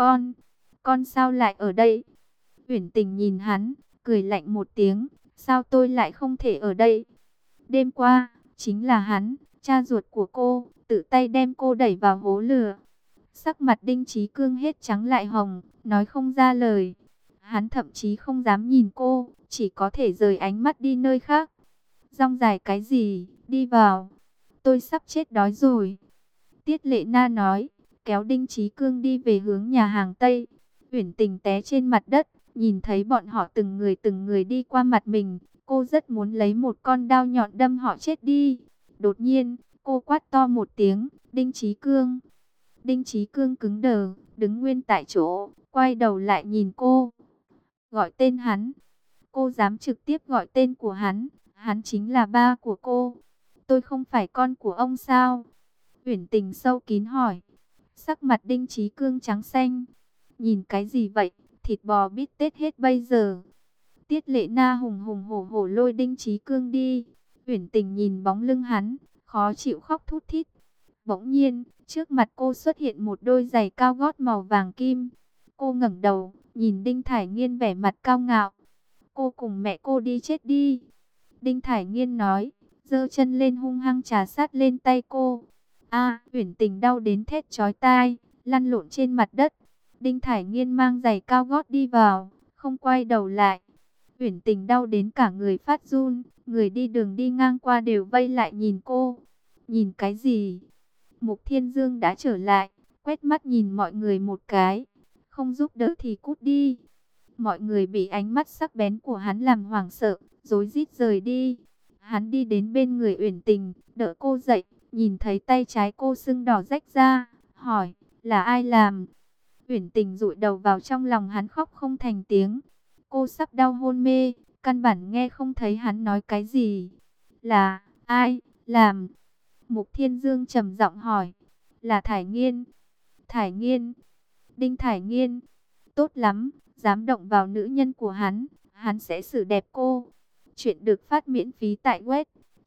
con sao lại ở đây? Uyển Tình nhìn hắn, cười lạnh một tiếng, sao tôi lại không thể ở đây? Đêm qua, chính là hắn, cha ruột của cô, tự tay đem cô đẩy vào hố lửa. Sắc mặt Đinh Chí Cương hết trắng lại hồng, nói không ra lời. Hắn thậm chí không dám nhìn cô, chỉ có thể rời ánh mắt đi nơi khác. Rong dài cái gì, đi vào. Tôi sắp chết đói rồi. Tiết Lệ Na nói, kéo Đinh Chí Cương đi về hướng nhà hàng Tây. Uyển Tình té trên mặt đất, nhìn thấy bọn họ từng người đi qua mặt mình. Cô rất muốn lấy một con dao nhọn đâm họ chết đi. Đột nhiên, cô quát to một tiếng, Đinh Chí Cương. Đinh Chí Cương cứng đờ, đứng nguyên tại chỗ, quay đầu lại nhìn cô. Gọi tên hắn. Cô dám trực tiếp gọi tên của hắn. Hắn chính là ba của cô. Tôi không phải con của ông sao? Uyển Tình sâu kín hỏi. Sắc mặt Đinh Chí Cương trắng xanh. Nhìn cái gì vậy? Thịt bò bít tết hết bây giờ. Tiết Lệ Na hùng hùng hổ hổ lôi Đinh Chí Cương đi. Uyển Tình nhìn bóng lưng hắn, khó chịu khóc thút thít. Bỗng nhiên, trước mặt cô xuất hiện một đôi giày cao gót màu vàng kim. Cô ngẩng đầu, nhìn Đinh Thải Nghiên vẻ mặt cao ngạo. Cô cùng mẹ cô đi chết đi. Đinh Thải Nghiên nói, giơ chân lên hung hăng trà sát lên tay cô. A, Uyển Tình đau đến thét chói tai, lăn lộn trên mặt đất. Đinh Thải Nghiên mang giày cao gót đi vào, không quay đầu lại. Uyển Tình đau đến cả người phát run, người đi đường đi ngang qua đều vây lại nhìn cô. Nhìn cái gì? Mục Thiên Dương đã trở lại, quét mắt nhìn mọi người một cái. Không giúp đỡ thì cút đi. Mọi người bị ánh mắt sắc bén của hắn làm hoảng sợ, rối rít rời đi. Hắn đi đến bên người Uyển Tình, đỡ cô dậy, nhìn thấy tay trái cô sưng đỏ rách ra, hỏi, là ai làm? Uyển Tình dụi đầu vào trong lòng hắn khóc không thành tiếng. Cô sắp đau hôn mê, căn bản nghe không thấy hắn nói cái gì. Là ai làm? Mục Thiên Dương trầm giọng hỏi. Là Thải Nghiên. Thải Nghiên. Đinh Thải Nghiên. Tốt lắm, dám động vào nữ nhân của hắn sẽ xử đẹp cô. Chuyện được phát miễn phí tại web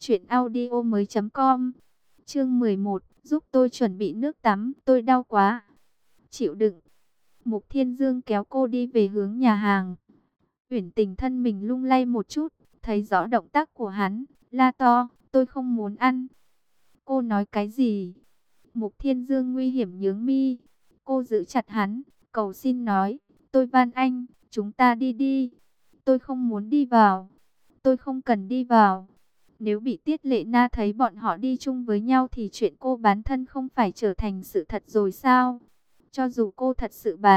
truyệnaudiomoi.com. Chương 11, giúp tôi chuẩn bị nước tắm, tôi đau quá. Chịu đựng. Mục Thiên Dương kéo cô đi về hướng nhà hàng. Uyển Tình thân mình lung lay một chút, thấy rõ động tác của hắn, la to, tôi không muốn ăn. Cô nói cái gì? Mục Thiên Dương nguy hiểm nhướng mi. Cô giữ chặt hắn, cầu xin nói, tôi van anh, chúng ta đi đi. Tôi không muốn đi vào. Tôi không cần đi vào. Nếu bị Tiết Lệ Na thấy bọn họ đi chung với nhau thì chuyện cô bán thân không phải trở thành sự thật rồi sao? Cho dù cô thật sự bán,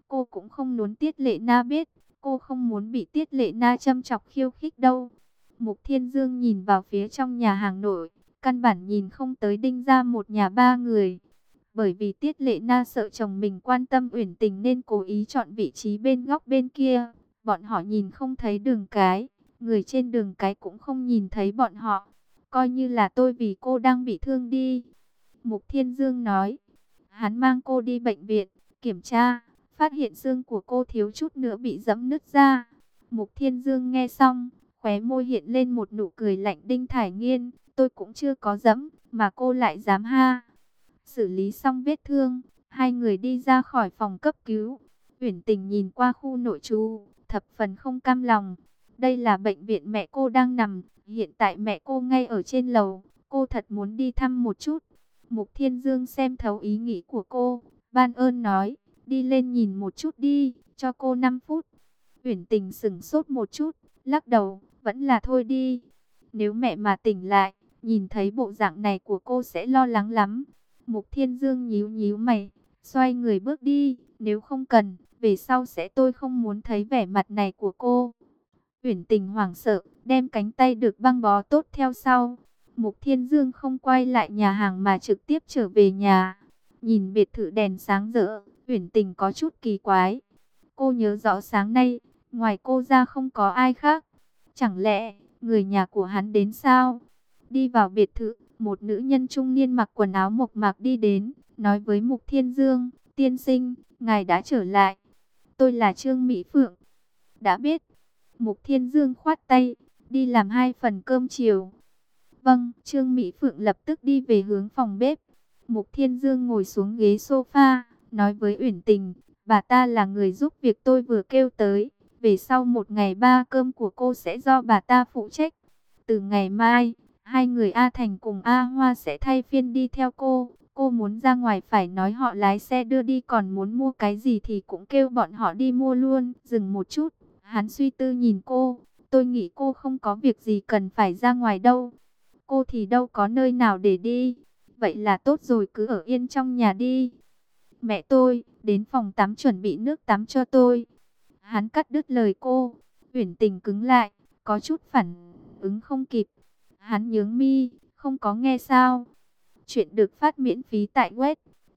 Cô cũng không muốn Tiết Lệ Na biết. Cô không muốn bị Tiết Lệ Na châm chọc khiêu khích đâu. Mục Thiên Dương nhìn vào phía trong nhà hàng nội. Căn bản nhìn không tới Đinh gia một nhà ba người. Bởi vì Tiết Lệ Na sợ chồng mình quan tâm Uyển Tình nên cố ý chọn vị trí bên góc bên kia. Bọn họ nhìn không thấy đường cái. Người trên đường cái cũng không nhìn thấy bọn họ. Coi như là tôi vì cô đang bị thương đi. Mục Thiên Dương nói. Hắn mang cô đi bệnh viện, kiểm tra, phát hiện xương của cô thiếu chút nữa bị giẫm nứt ra. Mục Thiên Dương nghe xong, khóe môi hiện lên một nụ cười lạnh. Đinh Thải Nghiên, tôi cũng chưa có giẫm, mà cô lại dám ha. Xử lý xong vết thương, hai người đi ra khỏi phòng cấp cứu. Uyển Tình nhìn qua khu nội trú, thập phần không cam lòng. Đây là bệnh viện mẹ cô đang nằm, hiện tại mẹ cô ngay ở trên lầu, cô thật muốn đi thăm một chút. Mục Thiên Dương xem thấu ý nghĩ của cô, ban ơn nói, đi lên nhìn một chút đi, cho cô 5 phút. Uyển Tình sững sốt một chút, lắc đầu, vẫn là thôi đi. Nếu mẹ mà tỉnh lại, nhìn thấy bộ dạng này của cô sẽ lo lắng lắm. Mục Thiên Dương nhíu nhíu mày, xoay người bước đi, nếu không cần, về sau sẽ tôi không muốn thấy vẻ mặt này của cô. Uyển Tình hoảng sợ, đem cánh tay được băng bó tốt theo sau. Mục Thiên Dương không quay lại nhà hàng mà trực tiếp trở về nhà. Nhìn biệt thự đèn sáng rỡ, Uyển Tình có chút kỳ quái. Cô nhớ rõ sáng nay, ngoài cô ra không có ai khác. Chẳng lẽ, người nhà của hắn đến sao? Đi vào biệt thự, một nữ nhân trung niên mặc quần áo mộc mạc đi đến, nói với Mục Thiên Dương, tiên sinh, ngài đã trở lại. Tôi là Trương Mỹ Phượng. Đã biết. Mục Thiên Dương khoát tay, đi làm 2 phần cơm chiều. Vâng, Trương Mỹ Phượng lập tức đi về hướng phòng bếp. Mục Thiên Dương ngồi xuống ghế sofa, nói với Uyển Tình, bà ta là người giúp việc tôi vừa kêu tới. Về sau 1 ngày 3 cơm của cô sẽ do bà ta phụ trách. Từ ngày mai, 2 người A Thành cùng A Hoa sẽ thay phiên đi theo cô. Cô muốn ra ngoài phải nói họ lái xe đưa đi, còn muốn mua cái gì thì cũng kêu bọn họ đi mua luôn. Dừng một chút, hắn suy tư nhìn cô. Tôi nghĩ cô không có việc gì cần phải ra ngoài đâu. Cô thì đâu có nơi nào để đi. Vậy là tốt rồi, cứ ở yên trong nhà đi. Mẹ tôi, đến phòng tắm chuẩn bị nước tắm cho tôi. Hắn cắt đứt lời cô. Uyển Tình cứng lại, có chút phản ứng không kịp. Hắn nhướng mi, không có nghe sao. Chuyện được phát miễn phí tại web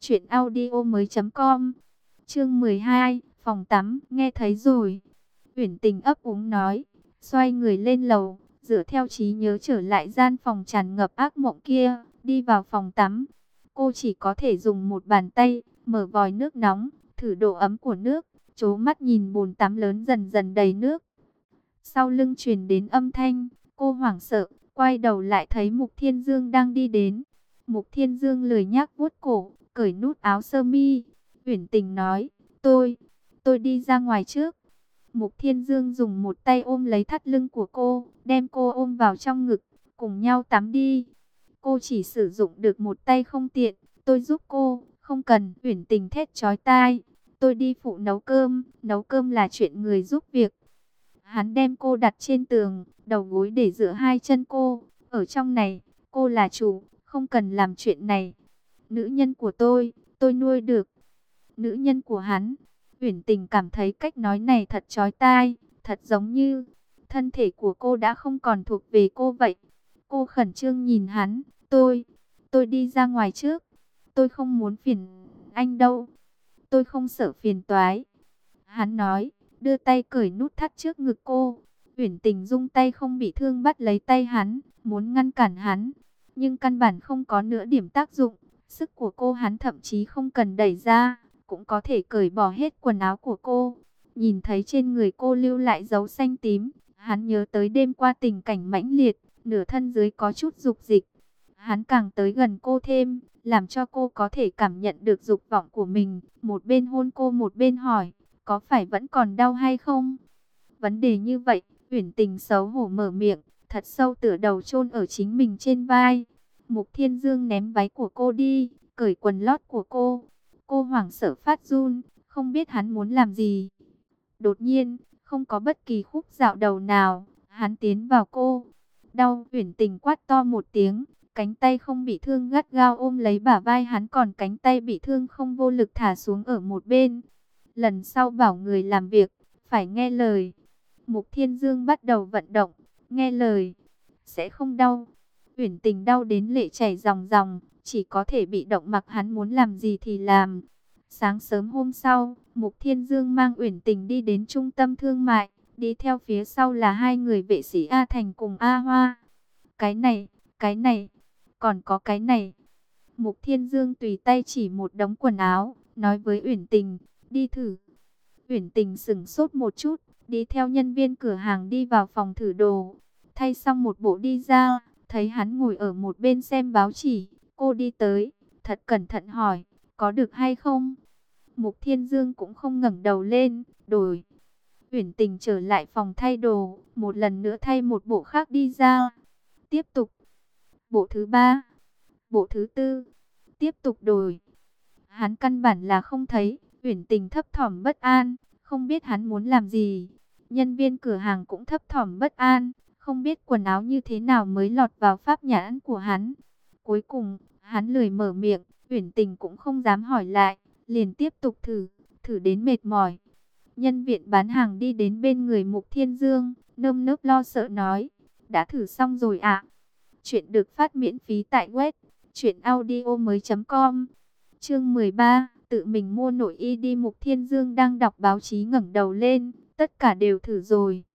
truyệnaudiomoi.com. Chương 12, phòng tắm, nghe thấy rồi. Uyển Tình ấp úng nói, xoay người lên lầu, dựa theo trí nhớ trở lại gian phòng tràn ngập ác mộng kia, đi vào phòng tắm. Cô chỉ có thể dùng một bàn tay, mở vòi nước nóng, thử độ ấm của nước, trố mắt nhìn bồn tắm lớn dần dần đầy nước. Sau lưng truyền đến âm thanh, cô hoảng sợ, quay đầu lại thấy Mục Thiên Dương đang đi đến. Mục Thiên Dương lười nhác vuốt cổ, cởi nút áo sơ mi. Uyển Tình nói, tôi đi ra ngoài trước. Mục Thiên Dương dùng một tay ôm lấy thắt lưng của cô, đem cô ôm vào trong ngực, cùng nhau tắm đi. Cô chỉ sử dụng được một tay không tiện, tôi giúp cô, không cần. Uyển Tình thét chói tai, tôi đi phụ nấu cơm là chuyện người giúp việc. Hắn đem cô đặt trên tường, đầu gối để giữa hai chân cô, ở trong này, cô là chủ, không cần làm chuyện này. Nữ nhân của tôi nuôi được. Nữ nhân của hắn. Uyển Tình cảm thấy cách nói này thật chói tai, thật giống như thân thể của cô đã không còn thuộc về cô vậy. Cô khẩn trương nhìn hắn, tôi đi ra ngoài trước. Tôi không muốn phiền anh đâu. Tôi không sợ phiền toái. Hắn nói, đưa tay cởi nút thắt trước ngực cô. Uyển Tình rung tay không bị thương bắt lấy tay hắn, muốn ngăn cản hắn, nhưng căn bản không có nửa điểm tác dụng. Sức của cô hắn thậm chí không cần đẩy ra, cũng có thể cởi bỏ hết quần áo của cô. Nhìn thấy trên người cô lưu lại dấu xanh tím, hắn nhớ tới đêm qua tình cảnh mãnh liệt, nửa thân dưới có chút dục dịch. Hắn càng tới gần cô thêm, làm cho cô có thể cảm nhận được dục vọng của mình. Một bên hôn cô một bên hỏi, có phải vẫn còn đau hay không? Vấn đề như vậy, Uyển Tình xấu hổ mở miệng, thật sâu tựa đầu chôn ở chính mình trên vai. Mục Thiên Dương ném váy của cô đi, cởi quần lót của cô. Cô hoảng sợ phát run, không biết hắn muốn làm gì. Đột nhiên, không có bất kỳ khúc dạo đầu nào, hắn tiến vào cô. Đau, Uyển Tình quát to một tiếng, cánh tay không bị thương gắt gao ôm lấy bả vai hắn, còn cánh tay bị thương không vô lực thả xuống ở một bên. lần sau bảo người làm việc, phải nghe lời. Mục Thiên Dương bắt đầu vận động, nghe lời, sẽ không đau. Uyển Tình đau đến lệ chảy ròng ròng, chỉ có thể bị động mặc hắn muốn làm gì thì làm. Sáng sớm hôm sau, Mục Thiên Dương mang Uyển Tình đi đến trung tâm thương mại, đi theo phía sau là hai người vệ sĩ A Thành cùng A Hoa. Cái này, còn có cái này. Mục Thiên Dương tùy tay chỉ một đống quần áo, nói với Uyển Tình, đi thử. Uyển Tình sững sốt một chút, đi theo nhân viên cửa hàng đi vào phòng thử đồ. Thay xong một bộ đi ra, thấy hắn ngồi ở một bên xem báo chỉ. Cô đi tới, thật cẩn thận hỏi, có được hay không? Mục Thiên Dương cũng không ngẩng đầu lên, đổi. Uyển Tình trở lại phòng thay đồ, một lần nữa thay một bộ khác đi ra. Tiếp tục, bộ thứ ba, bộ thứ tư, tiếp tục đổi. Hắn căn bản là không thấy. Uyển Tình thấp thỏm bất an, không biết hắn muốn làm gì. Nhân viên cửa hàng cũng thấp thỏm bất an, không biết quần áo như thế nào mới lọt vào pháp nhãn của hắn. Cuối cùng, hắn lười mở miệng, Uyển Tình cũng không dám hỏi lại, liền tiếp tục thử đến mệt mỏi. Nhân viên bán hàng đi đến bên người Mục Thiên Dương, nơm nớp lo sợ nói, đã thử xong rồi ạ. Chuyện được phát miễn phí tại web truyệnaudiomoi.com. Chương 13, tự mình mua nội y đi. Mục Thiên Dương đang đọc báo chí ngẩng đầu lên, tất cả đều thử rồi.